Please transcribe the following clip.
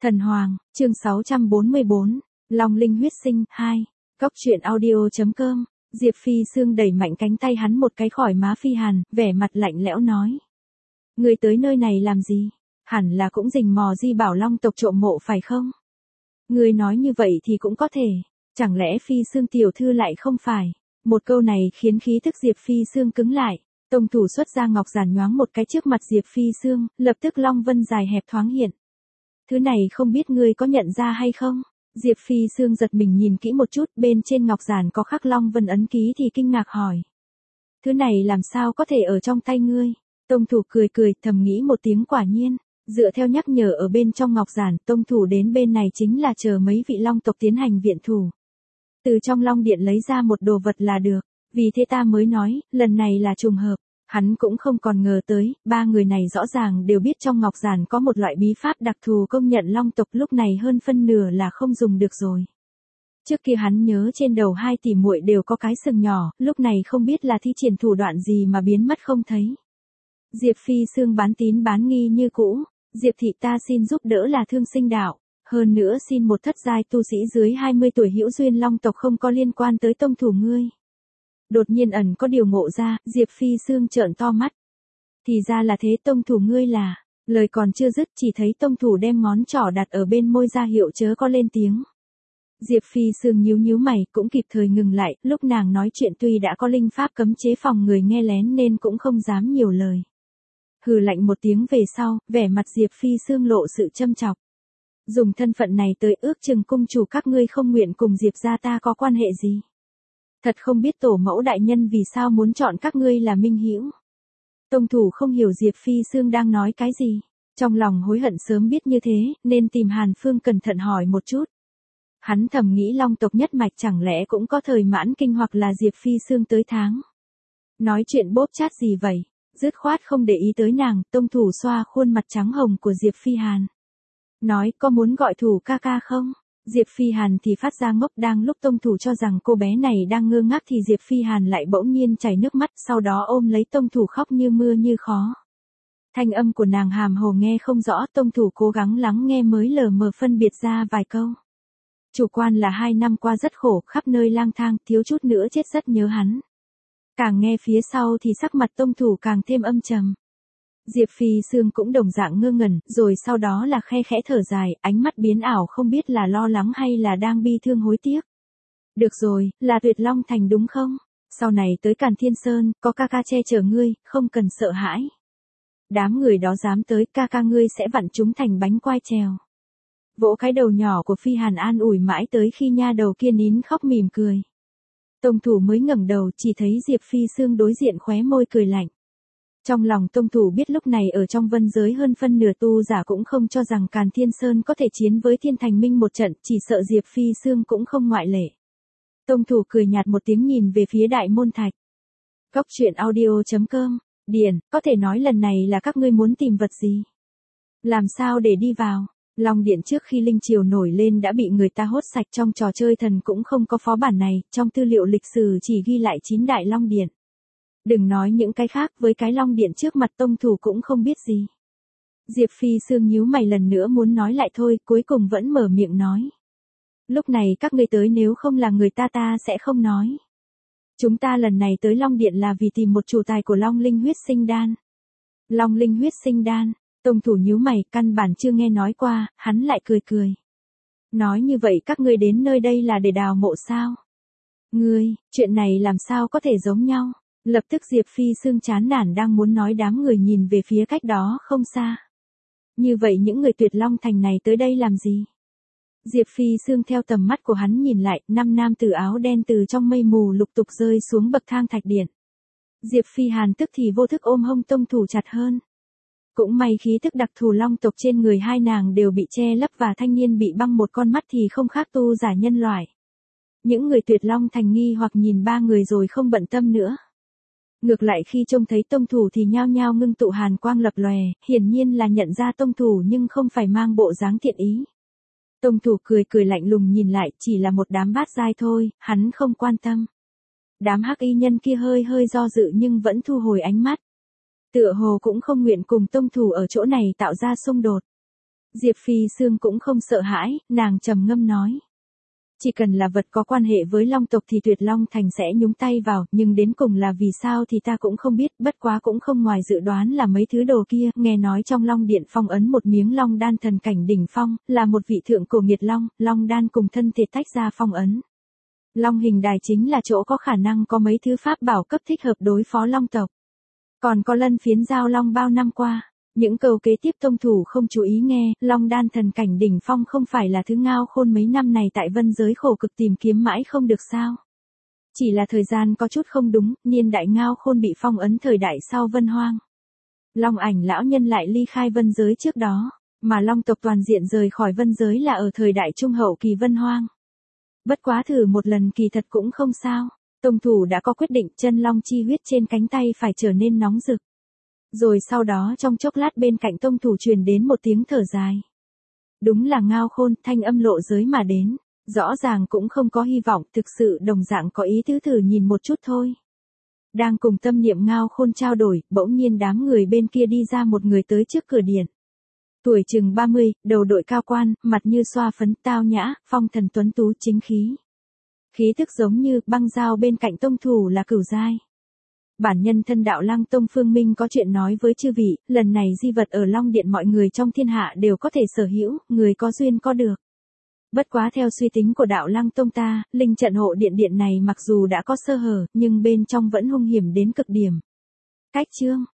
Thần Hoàng, chương 644, Long Linh huyết sinh, 2. Cóc truyện audio.com, Diệp Phi Sương đẩy mạnh cánh tay hắn một cái khỏi má Phi Hàn, vẻ mặt lạnh lẽo nói. Ngươi tới nơi này làm gì? Hẳn là cũng rình mò Di Bảo Long tộc trộm mộ phải không? Ngươi nói như vậy thì cũng có thể, chẳng lẽ Phi Sương tiểu thư lại không phải? Một câu này khiến khí tức Diệp Phi Sương cứng lại, tông thủ xuất ra ngọc giản nhoáng một cái trước mặt Diệp Phi Sương, lập tức long vân dài hẹp thoáng hiện. Thứ này không biết ngươi có nhận ra hay không? Diệp Phi Sương giật mình nhìn kỹ một chút, bên trên ngọc giản có khắc long vân ấn ký thì kinh ngạc hỏi. Thứ này làm sao có thể ở trong tay ngươi? Tông thủ cười cười, thầm nghĩ một tiếng quả nhiên. Dựa theo nhắc nhở ở bên trong ngọc giản, tông thủ đến bên này chính là chờ mấy vị long tộc tiến hành viện thủ. Từ trong long điện lấy ra một đồ vật là được, vì thế ta mới nói, lần này là trùng hợp. Hắn cũng không còn ngờ tới, ba người này rõ ràng đều biết trong ngọc giản có một loại bí pháp đặc thù công nhận long tộc, lúc này hơn phân nửa là không dùng được rồi. Trước kia hắn nhớ trên đầu hai tỷ muội đều có cái sừng nhỏ, lúc này không biết là thi triển thủ đoạn gì mà biến mất không thấy. Diệp Phi Sương bán tín bán nghi như cũ, Diệp thị ta xin giúp đỡ là thương sinh đạo, hơn nữa xin một thất giai tu sĩ dưới 20 tuổi hữu duyên long tộc không có liên quan tới tông thủ ngươi. Đột nhiên ẩn có điều ngộ ra, Diệp Phi Sương trợn to mắt. Thì ra là thế, tông thủ ngươi là, lời còn chưa dứt chỉ thấy tông thủ đem ngón trỏ đặt ở bên môi ra hiệu chớ có lên tiếng. Diệp Phi Sương nhíu nhíu mày, cũng kịp thời ngừng lại, lúc nàng nói chuyện tuy đã có linh pháp cấm chế phòng người nghe lén nên cũng không dám nhiều lời. Hừ lạnh một tiếng về sau, vẻ mặt Diệp Phi Sương lộ sự châm chọc. Dùng thân phận này tới ước chừng cung chủ các ngươi không nguyện cùng Diệp gia ta có quan hệ gì. Thật không biết tổ mẫu đại nhân vì sao muốn chọn các ngươi là minh hữu. Tông thủ không hiểu Diệp Phi Sương đang nói cái gì. Trong lòng hối hận sớm biết như thế, nên tìm Hàn Phương cẩn thận hỏi một chút. Hắn thầm nghĩ long tộc nhất mạch chẳng lẽ cũng có thời mãn kinh hoặc là Diệp Phi Sương tới tháng. Nói chuyện bóp chát gì vậy? Dứt khoát không để ý tới nàng, tông thủ xoa khuôn mặt trắng hồng của Diệp Phi Hàn. Nói có muốn gọi thủ ca ca không? Diệp Phi Hàn thì phát ra ngốc, đang lúc tông thủ cho rằng cô bé này đang ngơ ngác thì Diệp Phi Hàn lại bỗng nhiên chảy nước mắt, sau đó ôm lấy tông thủ khóc như mưa như khó. Thanh âm của nàng hàm hồ nghe không rõ, tông thủ cố gắng lắng nghe mới lờ mờ phân biệt ra vài câu. Chủ quan là 2 năm qua rất khổ, khắp nơi lang thang, thiếu chút nữa chết rất nhớ hắn. Càng nghe phía sau thì sắc mặt tông thủ càng thêm âm trầm. Diệp Phi Sương cũng đồng dạng ngơ ngẩn, rồi sau đó là khe khẽ thở dài, ánh mắt biến ảo không biết là lo lắng hay là đang bi thương hối tiếc. Được rồi, là Tuyệt Long Thành đúng không? Sau này tới Càn Thiên Sơn, có ca ca che chở ngươi, không cần sợ hãi. Đám người đó dám tới, ca ca ngươi sẽ vặn chúng thành bánh quai trèo. Vỗ cái đầu nhỏ của Phi Hàn an ủi mãi tới khi nha đầu kia nín khóc mỉm cười. Tông thủ mới ngẩng đầu chỉ thấy Diệp Phi Sương đối diện khóe môi cười lạnh. Trong lòng tông thủ biết lúc này ở trong vân giới hơn phân nửa tu giả cũng không cho rằng Càn Thiên Sơn có thể chiến với Thiên Thành Minh một trận, chỉ sợ Diệp Phi Sương cũng không ngoại lệ. Tông thủ cười nhạt một tiếng nhìn về phía Đại Môn Thạch. Cóc truyện audio.com, Điền, có thể nói lần này là các ngươi muốn tìm vật gì? Làm sao để đi vào? Long Điện trước khi Linh Triều nổi lên đã bị người ta hốt sạch, trong trò chơi thần cũng không có phó bản này, trong tư liệu lịch sử chỉ ghi lại 9 đại Long Điện. Đừng nói những cái khác, với cái Long Điện trước mặt tông thủ cũng không biết gì. Diệp Phi Sương nhíu mày lần nữa muốn nói lại thôi, cuối cùng vẫn mở miệng nói. Lúc này các ngươi tới nếu không là người ta sẽ không nói. Chúng ta lần này tới Long Điện là vì tìm một chủ tài của Long Linh huyết sinh đan. Long Linh huyết sinh đan, tông thủ nhíu mày, căn bản chưa nghe nói qua, hắn lại cười cười. Nói như vậy các ngươi đến nơi đây là để đào mộ sao? Ngươi, chuyện này làm sao có thể giống nhau? Lập tức Diệp Phi Sương chán nản đang muốn nói, đám người nhìn về phía cách đó không xa. Như vậy những người Tuyệt Long Thành này tới đây làm gì? Diệp Phi Sương theo tầm mắt của hắn nhìn lại, 5 nam tử áo đen từ trong mây mù lục tục rơi xuống bậc thang thạch điện. Diệp Phi Hàn tức thì vô thức ôm hông tông thủ chặt hơn. Cũng may khí tức đặc thù long tộc trên người hai nàng đều bị che lấp và thanh niên bị băng một con mắt thì không khác tu giả nhân loại. Những người Tuyệt Long Thành nghi hoặc nhìn ba người rồi không bận tâm nữa. Ngược lại khi trông thấy tông thủ thì nhao nhao ngưng tụ hàn quang lập lòe, hiển nhiên là nhận ra tông thủ nhưng không phải mang bộ dáng thiện ý. Tông thủ cười cười lạnh lùng nhìn lại, chỉ là một đám bát giai thôi, hắn không quan tâm. Đám hắc y nhân kia hơi do dự nhưng vẫn thu hồi ánh mắt. Tựa hồ cũng không nguyện cùng tông thủ ở chỗ này tạo ra xung đột. Diệp Phi Sương cũng không sợ hãi, nàng trầm ngâm nói. Chỉ cần là vật có quan hệ với Long tộc thì Tuyệt Long Thành sẽ nhúng tay vào, nhưng đến cùng là vì sao thì ta cũng không biết, bất quá cũng không ngoài dự đoán là mấy thứ đồ kia, nghe nói trong Long Điện phong ấn một miếng Long đan thần cảnh đỉnh phong, là một vị thượng cổ nghiệt Long, Long đan cùng thân thể tách ra phong ấn. Long hình đài chính là chỗ có khả năng có mấy thứ pháp bảo cấp thích hợp đối phó Long tộc. Còn có lân phiến giao Long bao năm qua. Những câu kế tiếp tông thủ không chú ý nghe, Long đan thần cảnh đỉnh phong không phải là thứ Ngao Khôn mấy năm này tại vân giới khổ cực tìm kiếm mãi không được sao. Chỉ là thời gian có chút không đúng, niên đại Ngao Khôn bị phong ấn thời đại sau Vân Hoang. Long ảnh lão nhân lại ly khai vân giới trước đó, mà Long tộc toàn diện rời khỏi vân giới là ở thời đại trung hậu kỳ Vân Hoang. Bất quá thử một lần kỳ thật cũng không sao, tông thủ đã có quyết định, chân Long chi huyết trên cánh tay phải trở nên nóng rực. Rồi sau đó trong chốc lát bên cạnh tông thủ truyền đến một tiếng thở dài. Đúng là Ngao Khôn, thanh âm lộ giới mà đến, rõ ràng cũng không có hy vọng, thực sự đồng dạng có ý tứ thử nhìn một chút thôi. Đang cùng tâm niệm Ngao Khôn trao đổi, bỗng nhiên đám người bên kia đi ra một người tới trước cửa điện. Tuổi chừng 30, đầu đội cao quan, mặt như xoa phấn, tao nhã, phong thần tuấn tú chính khí. Khí tức giống như băng dao bên cạnh tông thủ là Cửu Giai. Bản nhân thân đạo Lăng Tông Phương Minh có chuyện nói với chư vị, lần này di vật ở Long Điện mọi người trong thiên hạ đều có thể sở hữu, người có duyên có được. Bất quá theo suy tính của đạo Lăng Tông ta, linh trận hộ điện này mặc dù đã có sơ hở, nhưng bên trong vẫn hung hiểm đến cực điểm. Cách chương